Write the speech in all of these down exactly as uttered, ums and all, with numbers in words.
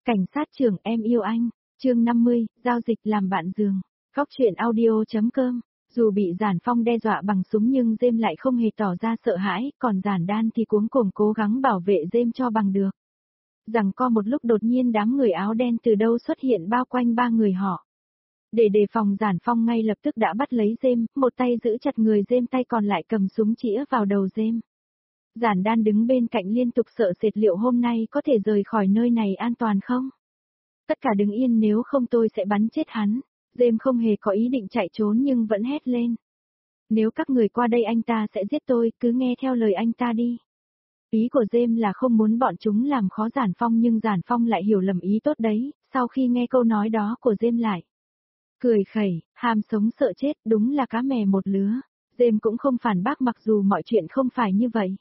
Cảnh sát trưởng em yêu anh, chương năm mươi, giao dịch làm bạn giường. Góc truyện audio.com. Dù bị Giản Phong đe dọa bằng súng nhưng James lại không hề tỏ ra sợ hãi, còn Giản Đan thì cuống cuồng cố gắng bảo vệ James cho bằng được. Rằng co một lúc đột nhiên đám người áo đen từ đâu xuất hiện bao quanh ba người họ. Để đề phòng Giản Phong ngay lập tức đã bắt lấy James, một tay giữ chặt người James, tay còn lại cầm súng chĩa vào đầu James. Giản Đan đứng bên cạnh liên tục sợ sệt liệu hôm nay có thể rời khỏi nơi này an toàn không? Tất cả đứng yên, nếu không tôi sẽ bắn chết hắn. James không hề có ý định chạy trốn nhưng vẫn hét lên. Nếu các người qua đây anh ta sẽ giết tôi, cứ nghe theo lời anh ta đi. Ý của James là không muốn bọn chúng làm khó Giản Phong nhưng Giản Phong lại hiểu lầm ý tốt đấy, sau khi nghe câu nói đó của James lại. Cười khẩy, ham sống sợ chết, đúng là cá mè một lứa. James cũng không phản bác mặc dù mọi chuyện không phải như vậy.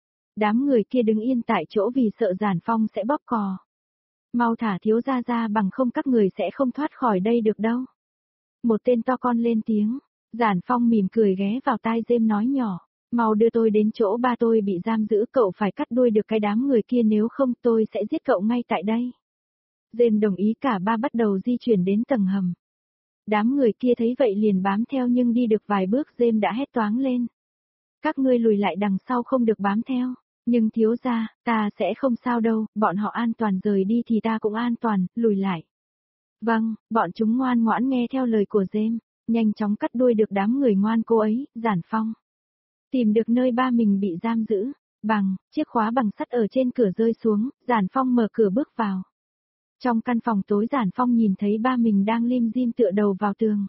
Đám người kia đứng yên tại chỗ vì sợ Giản Phong sẽ bóp cò. Mau thả thiếu gia ra bằng không các người sẽ không thoát khỏi đây được đâu. Một tên to con lên tiếng. Giản Phong mỉm cười ghé vào tai James nói nhỏ. Mau đưa tôi đến chỗ ba tôi bị giam giữ, cậu phải cắt đuôi được cái đám người kia nếu không tôi sẽ giết cậu ngay tại đây. James đồng ý, cả ba bắt đầu di chuyển đến tầng hầm. Đám người kia thấy vậy liền bám theo nhưng đi được vài bước James đã hét toáng lên. Các ngươi lùi lại đằng sau, không được bám theo. Nhưng thiếu gia, ta sẽ không sao đâu, bọn họ an toàn rời đi thì ta cũng an toàn, lùi lại. Vâng, bọn chúng ngoan ngoãn nghe theo lời của James, nhanh chóng cắt đuôi được đám người ngoan cố ấy. Giản Phong tìm được nơi ba mình bị giam giữ, bằng, chiếc khóa bằng sắt ở trên cửa rơi xuống, Giản Phong mở cửa bước vào. Trong căn phòng tối Giản Phong nhìn thấy ba mình đang lim dim tựa đầu vào tường.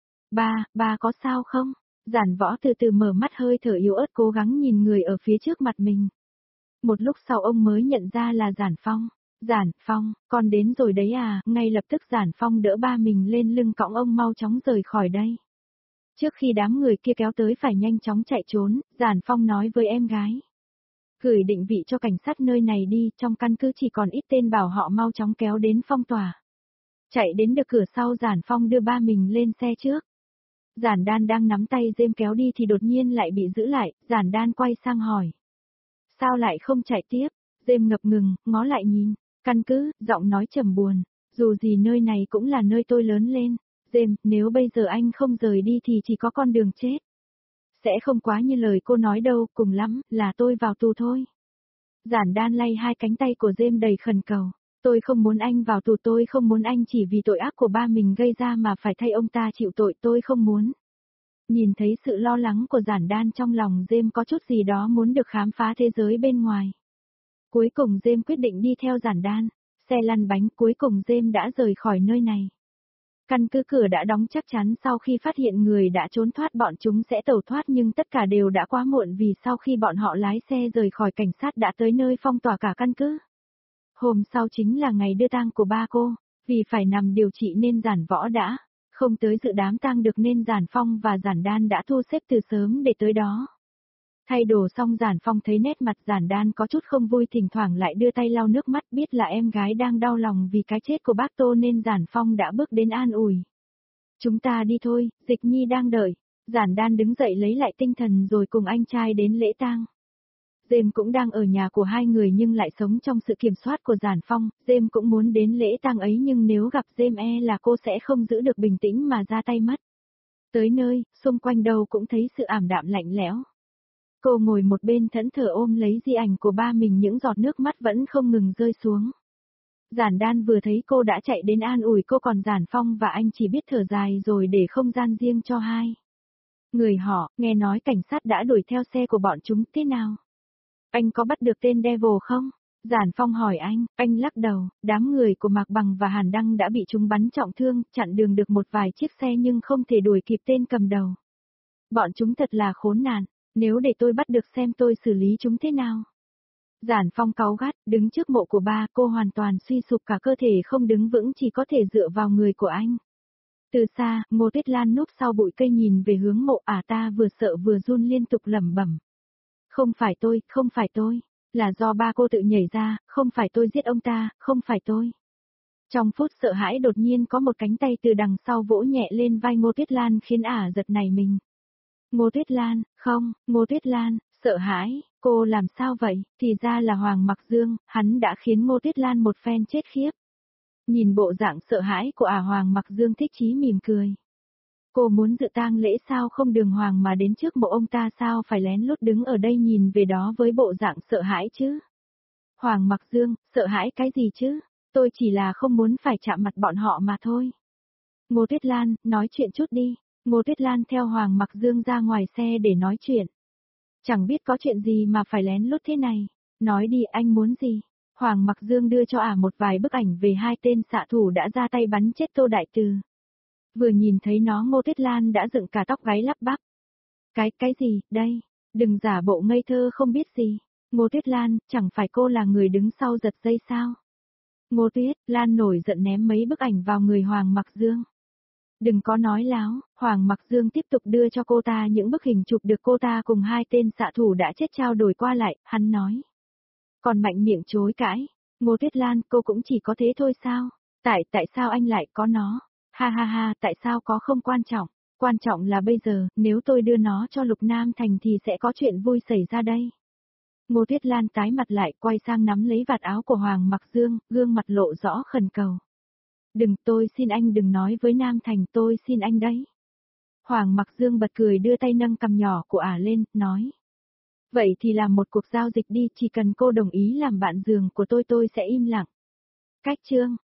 Ba, ba có sao không? Giản Võ từ từ mở mắt, hơi thở yếu ớt cố gắng nhìn người ở phía trước mặt mình. Một lúc sau ông mới nhận ra là Giản Phong. Giản Phong, con đến rồi đấy à? Ngay lập tức Giản Phong đỡ ba mình lên lưng cõng ông mau chóng rời khỏi đây. Trước khi đám người kia kéo tới phải nhanh chóng chạy trốn, Giản Phong nói với em gái. Gửi định vị cho cảnh sát nơi này đi, trong căn cứ chỉ còn ít tên, bảo họ mau chóng kéo đến phong tỏa. Chạy đến được cửa sau Giản Phong đưa ba mình lên xe trước. Giản Đan đang nắm tay James kéo đi thì đột nhiên lại bị giữ lại, Giản Đan quay sang hỏi. Sao lại không chạy tiếp? James ngập ngừng, ngó lại nhìn, căn cứ, giọng nói trầm buồn, dù gì nơi này cũng là nơi tôi lớn lên. James, nếu bây giờ anh không rời đi thì chỉ có con đường chết. Sẽ không quá như lời cô nói đâu, cùng lắm, là tôi vào tù thôi. Giản Đan lay hai cánh tay của James đầy khẩn cầu. Tôi không muốn anh vào tù, tôi không muốn anh chỉ vì tội ác của ba mình gây ra mà phải thay ông ta chịu tội, tôi không muốn. Nhìn thấy sự lo lắng của Giản Đan trong lòng James có chút gì đó muốn được khám phá thế giới bên ngoài. Cuối cùng James quyết định đi theo Giản Đan, xe lăn bánh, cuối cùng James đã rời khỏi nơi này. Căn cứ cửa đã đóng chắc chắn, sau khi phát hiện người đã trốn thoát bọn chúng sẽ tẩu thoát nhưng tất cả đều đã quá muộn vì sau khi bọn họ lái xe rời khỏi cảnh sát đã tới nơi phong tỏa cả căn cứ. Hôm sau chính là ngày đưa tang của ba cô, vì phải nằm điều trị nên Giản Võ đã không tới dự đám tang được nên Giản Phong và Giản Đan đã thu xếp từ sớm để tới đó. Thay đồ xong Giản Phong thấy nét mặt Giản Đan có chút không vui, thỉnh thoảng lại đưa tay lau nước mắt, biết là em gái đang đau lòng vì cái chết của bác Tô nên Giản Phong đã bước đến an ủi. Chúng ta đi thôi, Dịch Nhi đang đợi. Giản Đan đứng dậy lấy lại tinh thần rồi cùng anh trai đến lễ tang. James cũng đang ở nhà của hai người nhưng lại sống trong sự kiểm soát của Giản Phong. James cũng muốn đến lễ tang ấy nhưng nếu gặp James e là cô sẽ không giữ được bình tĩnh mà ra tay mất. Tới nơi, xung quanh đâu cũng thấy sự ảm đạm lạnh lẽo. Cô ngồi một bên thẫn thờ ôm lấy di ảnh của ba mình, những giọt nước mắt vẫn không ngừng rơi xuống. Giản Đan vừa thấy cô đã chạy đến an ủi cô, còn Giản Phong và anh chỉ biết thở dài rồi để không gian riêng cho hai người họ. Nghe nói cảnh sát đã đuổi theo xe của bọn chúng, thế nào? Anh có bắt được tên Devil không? Giản Phong hỏi anh, anh lắc đầu, đám người của Mạc Bằng và Hàn Đăng đã bị chúng bắn trọng thương, chặn đường được một vài chiếc xe nhưng không thể đuổi kịp tên cầm đầu. Bọn chúng thật là khốn nạn, nếu để tôi bắt được xem tôi xử lý chúng thế nào. Giản Phong cáu gắt, đứng trước mộ của ba, cô hoàn toàn suy sụp, cả cơ thể không đứng vững, chỉ có thể dựa vào người của anh. Từ xa, Ngô Tuyết Lan núp sau bụi cây nhìn về hướng mộ, à ta vừa sợ vừa run liên tục lẩm bẩm. Không phải tôi, không phải tôi, là do ba cô tự nhảy ra, không phải tôi giết ông ta, không phải tôi. Trong phút sợ hãi đột nhiên có một cánh tay từ đằng sau vỗ nhẹ lên vai Ngô Tuyết Lan khiến ả giật nảy mình. Ngô Tuyết Lan, không, Ngô Tuyết Lan, sợ hãi, cô làm sao vậy? Thì ra là Hoàng Mặc Dương, hắn đã khiến Ngô Tuyết Lan một phen chết khiếp. Nhìn bộ dạng sợ hãi của ả Hoàng Mặc Dương thích chí mỉm cười. Cô muốn dự tang lễ sao không đường hoàng mà đến trước mộ ông ta sao phải lén lút đứng ở đây nhìn về đó với bộ dạng sợ hãi chứ? Hoàng Mặc Dương, sợ hãi cái gì chứ? Tôi chỉ là không muốn phải chạm mặt bọn họ mà thôi. Ngô Tuyết Lan, nói chuyện chút đi. Ngô Tuyết Lan theo Hoàng Mặc Dương ra ngoài xe để nói chuyện. Chẳng biết có chuyện gì mà phải lén lút thế này. Nói đi, anh muốn gì? Hoàng Mặc Dương đưa cho ả một vài bức ảnh về hai tên xạ thủ đã ra tay bắn chết Tô Đại Từ. Vừa nhìn thấy nó Ngô Tuyết Lan đã dựng cả tóc gáy lắp bắp. Cái, cái gì, đây? Đừng giả bộ ngây thơ không biết gì. Ngô Tuyết Lan, chẳng phải cô là người đứng sau giật dây sao? Ngô Tuyết Lan nổi giận ném mấy bức ảnh vào người Hoàng Mặc Dương. Đừng có nói láo, Hoàng Mặc Dương tiếp tục đưa cho cô ta những bức hình chụp được cô ta cùng hai tên xạ thủ đã chết trao đổi qua lại, hắn nói. Còn mạnh miệng chối cãi, Ngô Tuyết Lan, cô cũng chỉ có thế thôi sao? Tại, tại sao anh lại có nó? Ha ha ha, tại sao có không quan trọng? Quan trọng là bây giờ, nếu tôi đưa nó cho Lục Nam Thành thì sẽ có chuyện vui xảy ra đây. Ngô Tuyết Lan tái mặt lại quay sang nắm lấy vạt áo của Hoàng Mặc Dương, gương mặt lộ rõ khẩn cầu. Đừng, tôi xin anh đừng nói với Nam Thành, tôi xin anh đấy. Hoàng Mặc Dương bật cười đưa tay nâng cằm nhỏ của ả lên, nói. Vậy thì làm một cuộc giao dịch đi, chỉ cần cô đồng ý làm bạn giường của tôi tôi sẽ im lặng. Cách chương